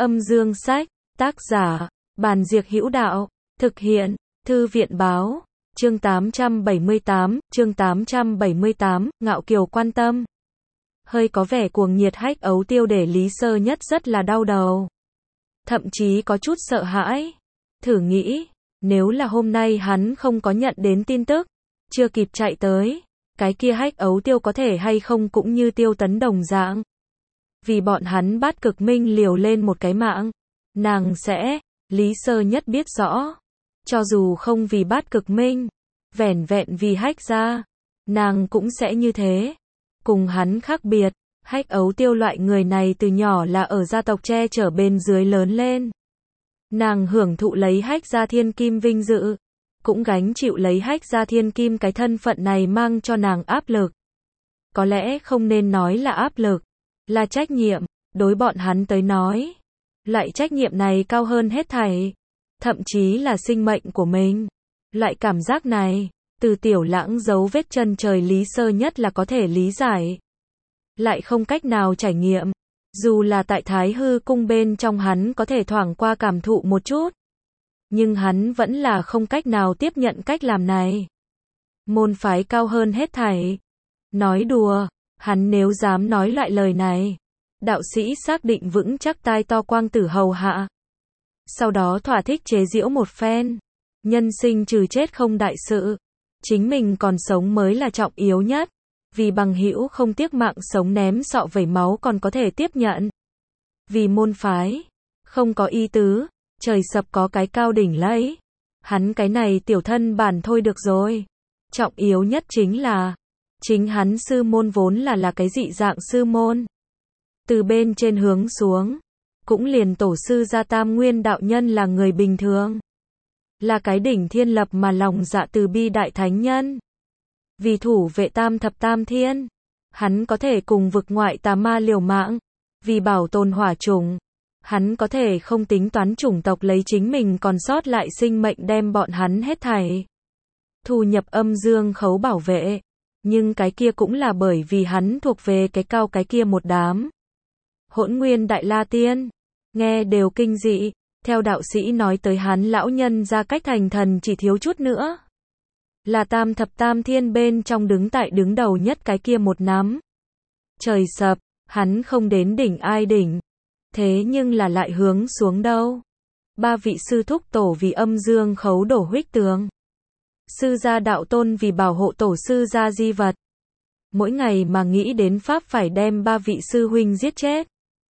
Âm dương sách, tác giả, Bàn Diệc Hữu Đạo, thực hiện, Thư viện báo, chương 878, Ngạo Kiều quan tâm. Hơi có vẻ cuồng nhiệt Hách Ấu Tiêu để Lý Sơ Nhất rất là đau đầu. Thậm chí có chút sợ hãi. Thử nghĩ, nếu là hôm nay hắn không có nhận đến tin tức, chưa kịp chạy tới, cái kia Hách Ấu Tiêu có thể hay không cũng như Tiêu Tấn đồng dạng. Vì bọn hắn Bát Cực Minh liều lên một cái mạng, nàng sẽ, Lý Sơ Nhất biết rõ. Cho dù không vì Bát Cực Minh, vẻn vẹn vì Hách gia, nàng cũng sẽ như thế. Cùng hắn khác biệt, Hách Ấu Tiêu loại người này từ nhỏ là ở gia tộc che chở bên dưới lớn lên. Nàng hưởng thụ lấy Hách gia thiên kim vinh dự, cũng gánh chịu lấy Hách gia thiên kim cái thân phận này mang cho nàng áp lực. Có lẽ không nên nói là áp lực, là trách nhiệm, đối bọn hắn tới nói. Loại trách nhiệm này cao hơn hết thảy, thậm chí là sinh mệnh của mình. Loại cảm giác này, từ Tiểu Lãng dấu vết chân trời Lý Sơ Nhất là có thể lý giải. Lại không cách nào trải nghiệm, dù là tại Thái Hư cung bên trong hắn có thể thoảng qua cảm thụ một chút. Nhưng hắn vẫn là không cách nào tiếp nhận cách làm này. Môn phái cao hơn hết thảy. Nói đùa, hắn nếu dám nói loại lời này, đạo sĩ xác định vững chắc tai to quang tử hầu hạ. Sau đó thỏa thích chế giễu một phen. Nhân sinh trừ chết không đại sự, chính mình còn sống mới là trọng yếu nhất. Vì bằng hữu không tiếc mạng sống ném sọ vẩy máu còn có thể tiếp nhận. Vì môn phái, không có ý tứ, trời sập có cái cao đỉnh lẫy. Hắn cái này tiểu thân bản thôi được rồi. Trọng yếu nhất chính là, chính hắn sư môn vốn là cái dị dạng sư môn. Từ bên trên hướng xuống, cũng liền tổ sư gia Tam Nguyên đạo nhân là người bình thường. Là cái đỉnh thiên lập mà lòng dạ từ bi đại thánh nhân. Vì thủ vệ tam thập tam thiên, hắn có thể cùng vực ngoại tà ma liều mạng. Vì bảo tồn hỏa chủng, hắn có thể không tính toán chủng tộc lấy chính mình còn sót lại sinh mệnh đem bọn hắn hết thảy thu nhập âm dương khấu bảo vệ. Nhưng cái kia cũng là bởi vì hắn thuộc về cái cao cái kia một đám. Hỗn Nguyên Đại La Tiên, nghe đều kinh dị. Theo đạo sĩ nói tới hắn lão nhân ra cách thành thần chỉ thiếu chút nữa. Là tam thập tam thiên bên trong đứng đầu nhất cái kia một nắm. Trời sập, hắn không đến đỉnh ai đỉnh. Thế nhưng là lại hướng xuống đâu. Ba vị sư thúc tổ vì âm dương khấu đổ huyết tường. Sư gia đạo tôn vì bảo hộ tổ sư gia di vật. Mỗi ngày mà nghĩ đến pháp phải đem ba vị sư huynh giết chết.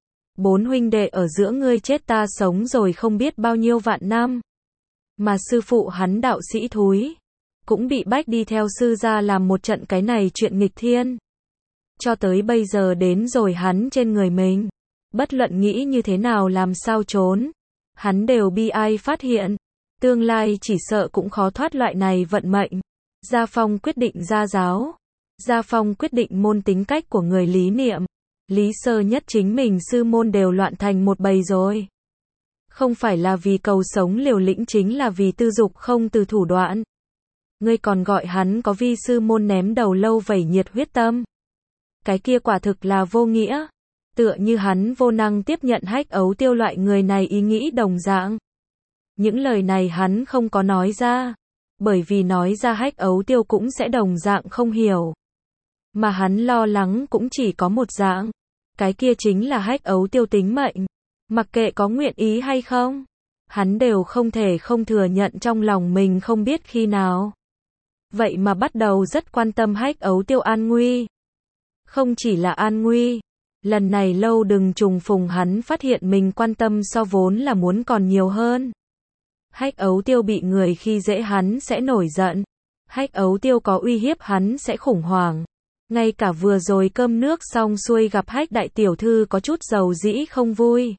4 huynh đệ ở giữa ngươi chết ta sống rồi không biết bao nhiêu vạn năm. Mà sư phụ hắn đạo sĩ thúi, cũng bị bách đi theo sư gia làm một trận cái này chuyện nghịch thiên. Cho tới bây giờ đến rồi hắn trên người mình. Bất luận nghĩ như thế nào làm sao trốn. Hắn đều bi ai phát hiện. Tương lai chỉ sợ cũng khó thoát loại này vận mệnh. Gia Phong quyết định gia giáo. Gia Phong quyết định môn tính cách của người lý niệm. Lý Sơ Nhất chính mình sư môn đều loạn thành một bầy rồi. Không phải là vì cầu sống liều lĩnh chính là vì tư dục không từ thủ đoạn. Ngươi còn gọi hắn có vi sư môn ném đầu lâu vẩy nhiệt huyết tâm. Cái kia quả thực là vô nghĩa. Tựa như hắn vô năng tiếp nhận Hách Ấu Tiêu loại người này ý nghĩ đồng dạng. Những lời này hắn không có nói ra. Bởi vì nói ra Hách Ấu Tiêu cũng sẽ đồng dạng không hiểu. Mà hắn lo lắng cũng chỉ có một dạng. Cái kia chính là Hách Ấu Tiêu tính mệnh. Mặc kệ có nguyện ý hay không, hắn đều không thể không thừa nhận trong lòng mình không biết khi nào. Vậy mà bắt đầu rất quan tâm Hách Ấu Tiêu an nguy. Không chỉ là an nguy. Lần này lâu đừng trùng phùng hắn phát hiện mình quan tâm so vốn là muốn còn nhiều hơn. Hách Ấu Tiêu bị người khi dễ hắn sẽ nổi giận. Hách Ấu Tiêu có uy hiếp hắn sẽ khủng hoảng. Ngay cả vừa rồi cơm nước xong xuôi gặp Hách đại tiểu thư có chút dầu dĩ không vui.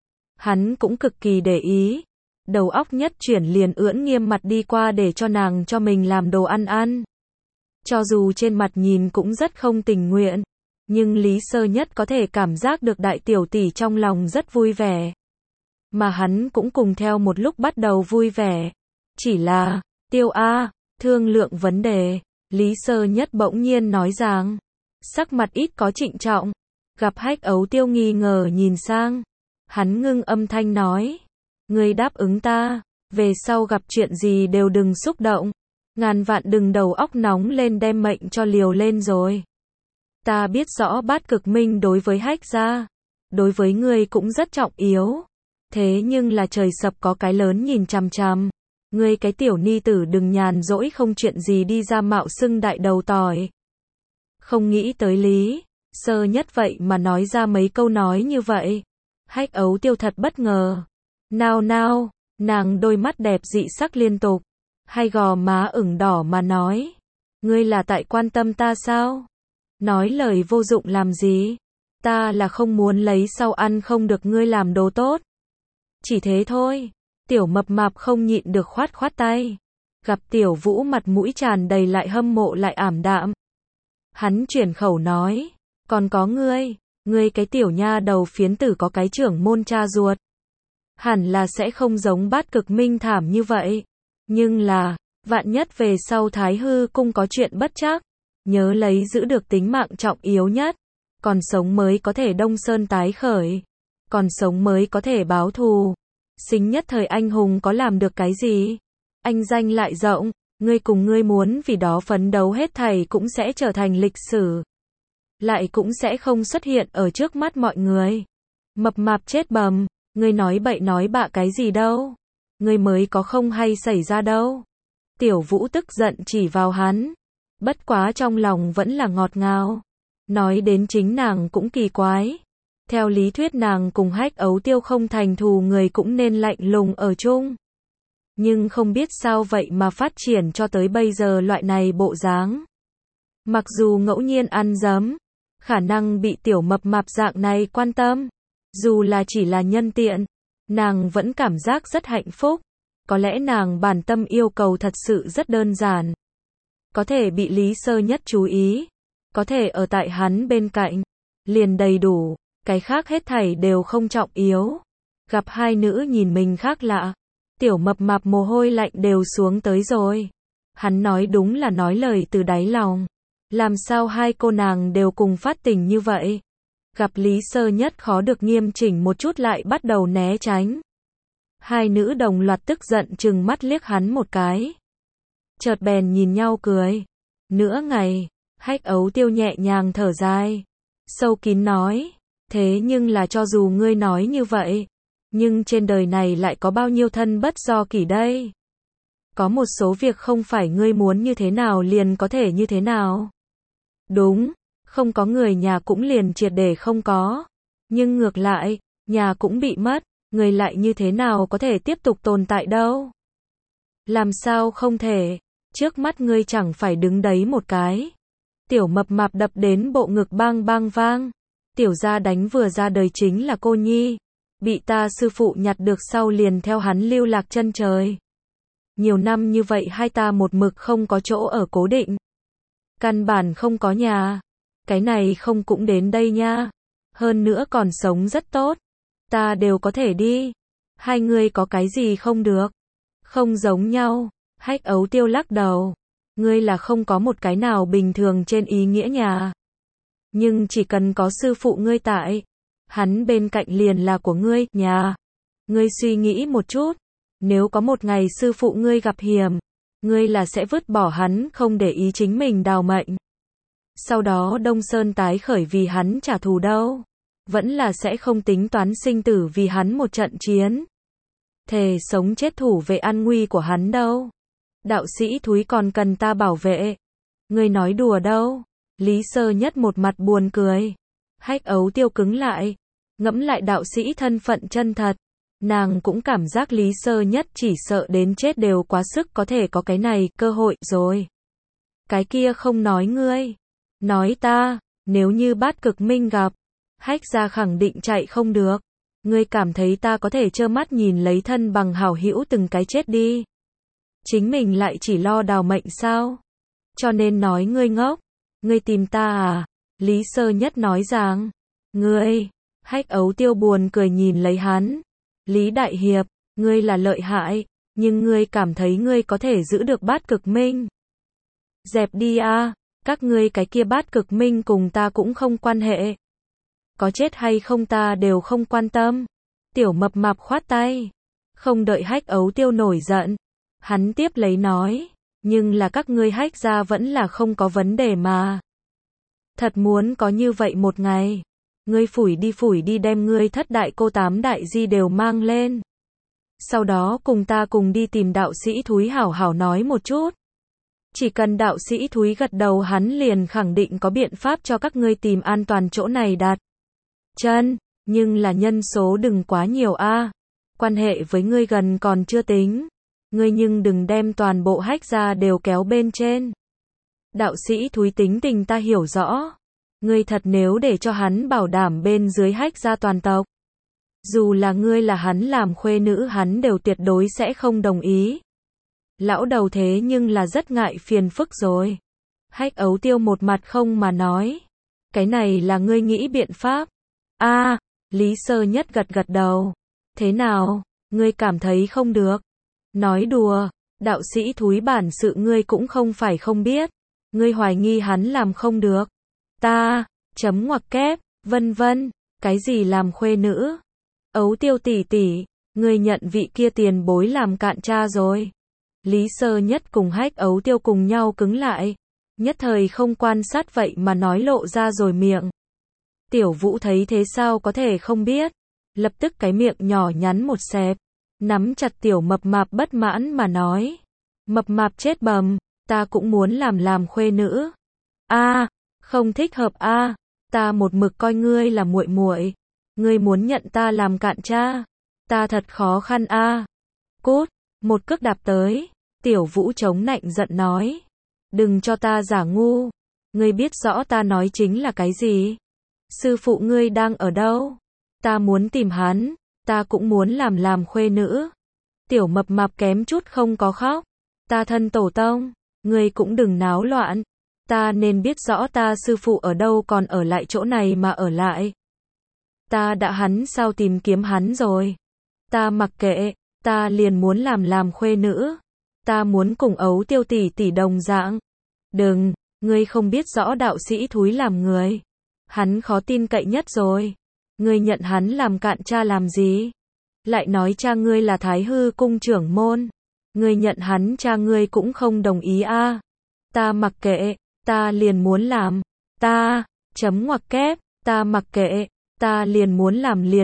Hắn cũng cực kỳ để ý. Đầu óc nhất chuyển liền ưỡn nghiêm mặt đi qua để cho nàng cho mình làm đồ ăn ăn. Cho dù trên mặt nhìn cũng rất không tình nguyện. Nhưng Lý Sơ Nhất có thể cảm giác được đại tiểu tỷ trong lòng rất vui vẻ. Mà hắn cũng cùng theo một lúc bắt đầu vui vẻ. Chỉ là, Tiêu A, thương lượng vấn đề. Lý Sơ Nhất bỗng nhiên nói rằng, sắc mặt ít có trịnh trọng. Gặp Hách Ấu Tiêu nghi ngờ nhìn sang. Hắn ngưng âm thanh nói. Ngươi đáp ứng ta, về sau gặp chuyện gì đều đừng xúc động. Ngàn vạn đừng đầu óc nóng lên đem mệnh cho liều lên rồi. Ta biết rõ Bát Cực Minh đối với Hách gia, đối với ngươi cũng rất trọng yếu. Thế nhưng là trời sập có cái lớn nhìn chằm chằm. Ngươi cái tiểu ni tử đừng nhàn rỗi không chuyện gì đi ra mạo xưng đại đầu tỏi. Không nghĩ tới Lý Sơ Nhất vậy mà nói ra mấy câu nói như vậy. Hách Ấu Tiêu thật bất ngờ. Nào nào, nàng đôi mắt đẹp dị sắc liên tục. Hai gò má ửng đỏ mà nói. Ngươi là tại quan tâm ta sao? Nói lời vô dụng làm gì? Ta là không muốn lấy sau ăn không được ngươi làm đồ tốt. Chỉ thế thôi. Tiểu mập mạp không nhịn được khoát khoát tay. Gặp Tiểu Vũ mặt mũi tràn đầy lại hâm mộ lại ảm đạm. Hắn chuyển khẩu nói. Còn có ngươi cái tiểu nha đầu phiến tử có cái trưởng môn cha ruột. Hẳn là sẽ không giống Bát Cực Minh thảm như vậy. Nhưng là, vạn nhất về sau Thái Hư cung có chuyện bất trắc. Nhớ lấy giữ được tính mạng trọng yếu nhất. Còn sống mới có thể Đông Sơn tái khởi. Còn sống mới có thể báo thù. Sinh nhất thời anh hùng có làm được cái gì? Anh danh lại rộng, ngươi cùng ngươi muốn vì đó phấn đấu hết thảy cũng sẽ trở thành lịch sử. Lại cũng sẽ không xuất hiện ở trước mắt mọi người. Mập mạp chết bầm, ngươi nói bậy nói bạ cái gì đâu? Ngươi mới có không hay xảy ra đâu. Tiểu Vũ tức giận chỉ vào hắn. Bất quá trong lòng vẫn là ngọt ngào. Nói đến chính nàng cũng kỳ quái. Theo lý thuyết nàng cùng Hách Ấu Tiêu không thành thù người cũng nên lạnh lùng ở chung. Nhưng không biết sao vậy mà phát triển cho tới bây giờ loại này bộ dáng. Mặc dù ngẫu nhiên ăn dấm, khả năng bị tiểu mập mạp dạng này quan tâm, dù là chỉ là nhân tiện, nàng vẫn cảm giác rất hạnh phúc. Có lẽ nàng bản tâm yêu cầu thật sự rất đơn giản. Có thể bị Lý Sơ Nhất chú ý, có thể ở tại hắn bên cạnh, liền đầy đủ. Cái khác hết thảy đều không trọng yếu. Gặp hai nữ nhìn mình khác lạ, tiểu mập mạp mồ hôi lạnh đều xuống tới rồi. Hắn nói đúng là nói lời từ đáy lòng. Làm sao hai cô nàng đều cùng phát tình như vậy? Gặp Lý Sơ Nhất khó được nghiêm chỉnh một chút lại bắt đầu né tránh. Hai nữ đồng loạt tức giận trừng mắt liếc hắn một cái. Chợt bèn nhìn nhau cười. Nửa ngày, Hách Ấu Tiêu nhẹ nhàng thở dài. Sâu kín nói. Thế nhưng là cho dù ngươi nói như vậy, nhưng trên đời này lại có bao nhiêu thân bất do kỷ đây? Có một số việc không phải ngươi muốn như thế nào liền có thể như thế nào. Đúng, không có người nhà cũng liền triệt để không có. Nhưng ngược lại, nhà cũng bị mất, người lại như thế nào có thể tiếp tục tồn tại đâu? Làm sao không thể? Trước mắt ngươi chẳng phải đứng đấy một cái. Tiểu mập mạp đập đến bộ ngực bang bang vang. Tiểu gia đánh vừa ra đời chính là cô nhi. Bị ta sư phụ nhặt được sau liền theo hắn lưu lạc chân trời. Nhiều năm như vậy hai ta một mực không có chỗ ở cố định. Căn bản không có nhà. Cái này không cũng đến đây nha. Hơn nữa còn sống rất tốt. Ta đều có thể đi. Hai người có cái gì không được? Không giống nhau. Hách Ấu Tiêu lắc đầu. Ngươi là không có một cái nào bình thường trên ý nghĩa nhà. Nhưng chỉ cần có sư phụ ngươi tại, hắn bên cạnh liền là của ngươi, nhà. Ngươi suy nghĩ một chút, nếu có một ngày sư phụ ngươi gặp hiểm, ngươi là sẽ vứt bỏ hắn không để ý chính mình đào mệnh. Sau đó Đông Sơn tái khởi vì hắn trả thù đâu. Vẫn là sẽ không tính toán sinh tử vì hắn một trận chiến. Thề sống chết thủ vệ an nguy của hắn đâu. Đạo sĩ thúi còn cần ta bảo vệ. Ngươi nói đùa đâu. Lý Sơ Nhất một mặt buồn cười. Hách Ấu Tiêu cứng lại. Ngẫm lại đạo sĩ thân phận chân thật. Nàng cũng cảm giác Lý Sơ Nhất chỉ sợ đến chết đều quá sức có thể có cái này, cơ hội rồi. Cái kia không nói ngươi. Nói ta, nếu như Bát Cực Minh gặp, Hách gia khẳng định chạy không được. Ngươi cảm thấy ta có thể trơ mắt nhìn lấy thân bằng hảo hữu từng cái chết đi. Chính mình lại chỉ lo đào mệnh sao? Cho nên nói ngươi ngốc. Ngươi tìm ta à? Lý Sơ Nhất nói rằng. Ngươi. Hách Ấu Tiêu buồn cười nhìn lấy hắn. Lý Đại Hiệp, ngươi là lợi hại, nhưng ngươi cảm thấy ngươi có thể giữ được Bát Cực Minh. Dẹp đi a, các ngươi cái kia Bát Cực Minh cùng ta cũng không quan hệ. Có chết hay không ta đều không quan tâm. Tiểu Mập Mạp khoát tay. Không đợi Hách Ấu Tiêu nổi giận. Hắn tiếp lấy nói. Nhưng là các ngươi Hách gia vẫn là không có vấn đề mà. Thật muốn có như vậy một ngày. Ngươi phủi đi đem ngươi thất đại cô tám đại di đều mang lên. Sau đó cùng ta cùng đi tìm đạo sĩ Thúy hảo hảo nói một chút. Chỉ cần đạo sĩ Thúy gật đầu hắn liền khẳng định có biện pháp cho các ngươi tìm an toàn chỗ này đặt chân, nhưng là nhân số đừng quá nhiều a. Quan hệ với ngươi gần còn chưa tính, ngươi nhưng đừng đem toàn bộ Hách gia đều kéo bên trên. Đạo sĩ Thúy tính tình ta hiểu rõ, ngươi thật nếu để cho hắn bảo đảm bên dưới Hách gia toàn tộc, dù là ngươi là hắn làm khuê nữ hắn đều tuyệt đối sẽ không đồng ý. Lão đầu thế nhưng là rất ngại phiền phức rồi. Hách Ấu Tiêu một mặt không mà nói. Cái này là ngươi nghĩ biện pháp. A, Lý Sơ Nhất gật gật đầu. Thế nào, ngươi cảm thấy không được? Nói đùa, đạo sĩ Thúy bản sự ngươi cũng không phải không biết. Ngươi hoài nghi hắn làm không được. Ta, chấm ngoặc kép, vân vân, cái gì làm khuê nữ? Ấu Tiêu tỷ tỷ, ngươi nhận vị kia tiền bối làm cạn cha rồi. Lý Sơ Nhất cùng Hách Ấu Tiêu cùng nhau cứng lại. Nhất thời không quan sát vậy mà nói lộ ra rồi miệng. Tiểu Vũ thấy thế sao có thể không biết. Lập tức cái miệng nhỏ nhắn một xẹp. Nắm chặt Tiểu Mập Mạp bất mãn mà nói. Mập Mạp chết bầm, ta cũng muốn làm khuê nữ. A, không thích hợp a, ta một mực coi ngươi là muội muội. Ngươi muốn nhận ta làm cạn cha. Ta thật khó khăn a. Cút, một cước đạp tới. Tiểu Vũ chống nạnh giận nói. Đừng cho ta giả ngu. Ngươi biết rõ ta nói chính là cái gì. Sư phụ ngươi đang ở đâu? Ta muốn tìm hắn. Ta cũng muốn làm khuê nữ. Tiểu Mập Mạp kém chút không có khóc. Ta thân tổ tông. Ngươi cũng đừng náo loạn. Ta nên biết rõ ta sư phụ ở đâu còn ở lại chỗ này mà ở lại. Ta đã hắn sao tìm kiếm hắn rồi. Ta mặc kệ. Ta liền muốn làm khuê nữ. Ta muốn cùng Ấu Tiêu tỷ tỷ đồng dạng. Đừng, ngươi không biết rõ đạo sĩ Thúy làm người. Hắn khó tin cậy nhất rồi. Ngươi nhận hắn làm cạn cha làm gì? Lại nói cha ngươi là Thái Hư cung trưởng môn. Ngươi nhận hắn cha ngươi cũng không đồng ý a. Ta mặc kệ, ta liền muốn làm. Ta, chấm ngoặc kép, ta mặc kệ, ta liền muốn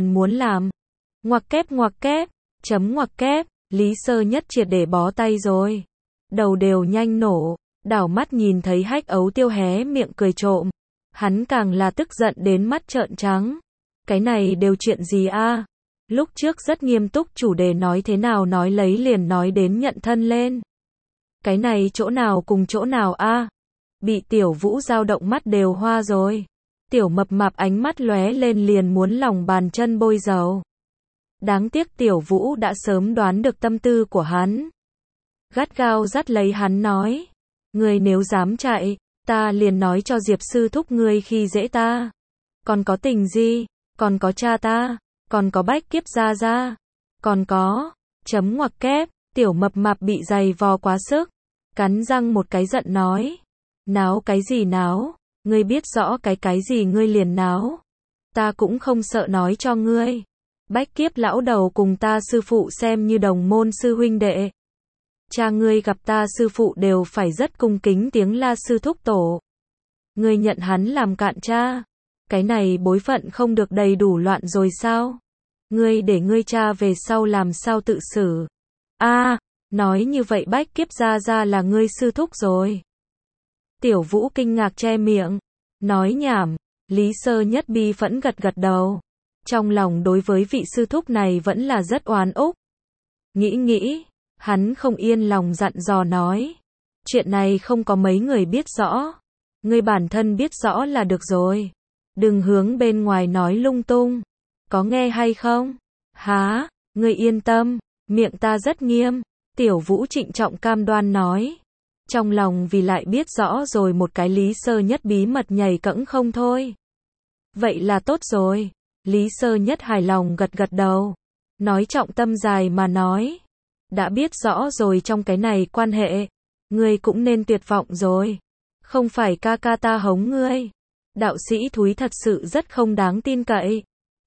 làm. Ngoặc kép, chấm ngoặc kép. Lý Sơ Nhất triệt để bó tay rồi. Đầu đều nhanh nổ, đảo mắt nhìn thấy Hách Ấu Tiêu hé miệng cười trộm. Hắn càng là tức giận đến mắt trợn trắng. Cái này đều chuyện gì a? Lúc trước rất nghiêm túc chủ đề nói thế nào nói lấy liền nói đến nhận thân lên. Cái này chỗ nào cùng chỗ nào a? Bị Tiểu Vũ dao động mắt đều hoa rồi. Tiểu Mập Mạp ánh mắt lóe lên liền muốn lòng bàn chân bôi dầu. Đáng tiếc Tiểu Vũ đã sớm đoán được tâm tư của hắn. Gắt gao dắt lấy hắn nói. Ngươi nếu dám chạy, ta liền nói cho Diệp sư thúc ngươi khi dễ ta. Còn có tình gì, còn có cha ta, còn có Bách Kiếp gia gia, còn có, chấm ngoặc kép, Tiểu Mập Mạp bị giày vò quá sức. Cắn răng một cái giận nói. Náo cái gì náo, ngươi biết rõ cái gì ngươi liền náo. Ta cũng không sợ nói cho ngươi. Bách Kiếp lão đầu cùng ta sư phụ xem như đồng môn sư huynh đệ. Cha ngươi gặp ta sư phụ đều phải rất cung kính tiếng la sư thúc tổ. Ngươi nhận hắn làm cạn cha. Cái này bối phận không được đầy đủ loạn rồi sao? Ngươi để ngươi cha về sau làm sao tự xử? A, nói như vậy Bách Kiếp gia gia là ngươi sư thúc rồi. Tiểu Vũ kinh ngạc che miệng. Nói nhảm. Lý Sơ Nhất bi phẫn gật gật đầu. Trong lòng đối với vị sư thúc này vẫn là rất oán úc. Nghĩ, hắn không yên lòng dặn dò nói. Chuyện này không có mấy người biết rõ. Ngươi bản thân biết rõ là được rồi. Đừng hướng bên ngoài nói lung tung. Có nghe hay không? Há, ngươi yên tâm, miệng ta rất nghiêm. Tiểu Vũ trịnh trọng cam đoan nói. Trong lòng vì lại biết rõ rồi một cái Lý Sơ Nhất bí mật nhảy cẫng không thôi. Vậy là tốt rồi. Lý Sơ Nhất hài lòng gật gật đầu. Nói trọng tâm dài mà nói. Đã biết rõ rồi trong cái này quan hệ. Ngươi cũng nên tuyệt vọng rồi. Không phải ca ca ta hống ngươi. Đạo sĩ Thúy thật sự rất không đáng tin cậy.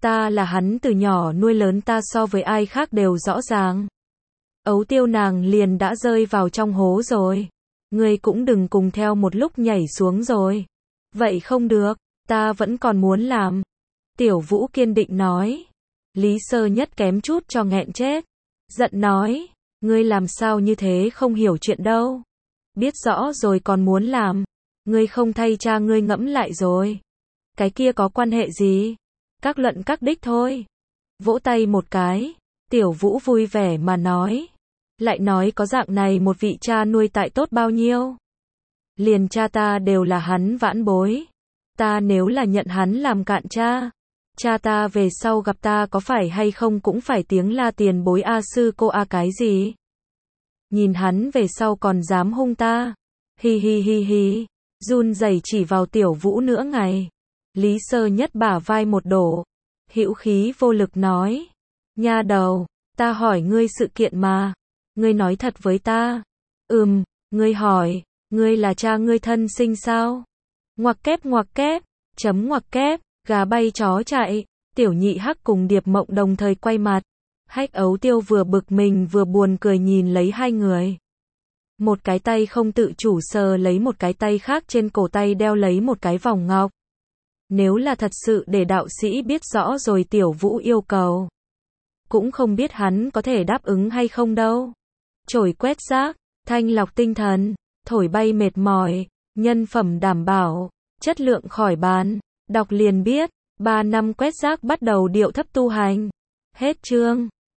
Ta là hắn từ nhỏ nuôi lớn, ta so với ai khác đều rõ ràng. Ấu Tiêu nàng liền đã rơi vào trong hố rồi. Ngươi cũng đừng cùng theo một lúc nhảy xuống rồi. Vậy không được, ta vẫn còn muốn làm. Tiểu Vũ kiên định nói. Lý Sơ Nhất kém chút cho nghẹn chết. Giận nói, ngươi làm sao như thế, không hiểu chuyện đâu. Biết rõ rồi còn muốn làm. Ngươi không thay cha ngươi ngẫm lại rồi. Cái kia có quan hệ gì? Các luận các đích thôi. Vỗ tay một cái, Tiểu Vũ vui vẻ mà nói. Lại nói có dạng này một vị cha nuôi tại tốt bao nhiêu. Liền cha ta đều là hắn vãn bối. Ta nếu là nhận hắn làm cạn cha, cha ta về sau gặp ta có phải hay không cũng phải tiếng la tiền bối a sư cô a cái gì. Nhìn hắn về sau còn dám hung ta. Hi hi hi hi. Run rẩy chỉ vào Tiểu Vũ nữa ngày. Lý Sơ Nhất bả vai một đổ. Hữu khí vô lực nói. Nha đầu, ta hỏi ngươi sự kiện mà. Ngươi nói thật với ta. Ngươi hỏi, ngươi là cha ngươi thân sinh sao? Ngoặc kép, chấm ngoặc kép, gà bay chó chạy. Tiểu Nhị Hắc cùng Điệp Mộng đồng thời quay mặt. Hách Ấu Tiêu vừa bực mình vừa buồn cười nhìn lấy hai người. Một cái tay không tự chủ sờ lấy một cái tay khác, trên cổ tay đeo lấy một cái vòng ngọc. Nếu là thật sự để đạo sĩ biết rõ rồi Tiểu Vũ yêu cầu, cũng không biết hắn có thể đáp ứng hay không đâu. Chổi quét rác, thanh lọc tinh thần, thổi bay mệt mỏi, nhân phẩm đảm bảo, chất lượng khỏi bàn, đọc liền biết. 3 năm quét rác bắt đầu điệu thấp tu hành. Hết chương.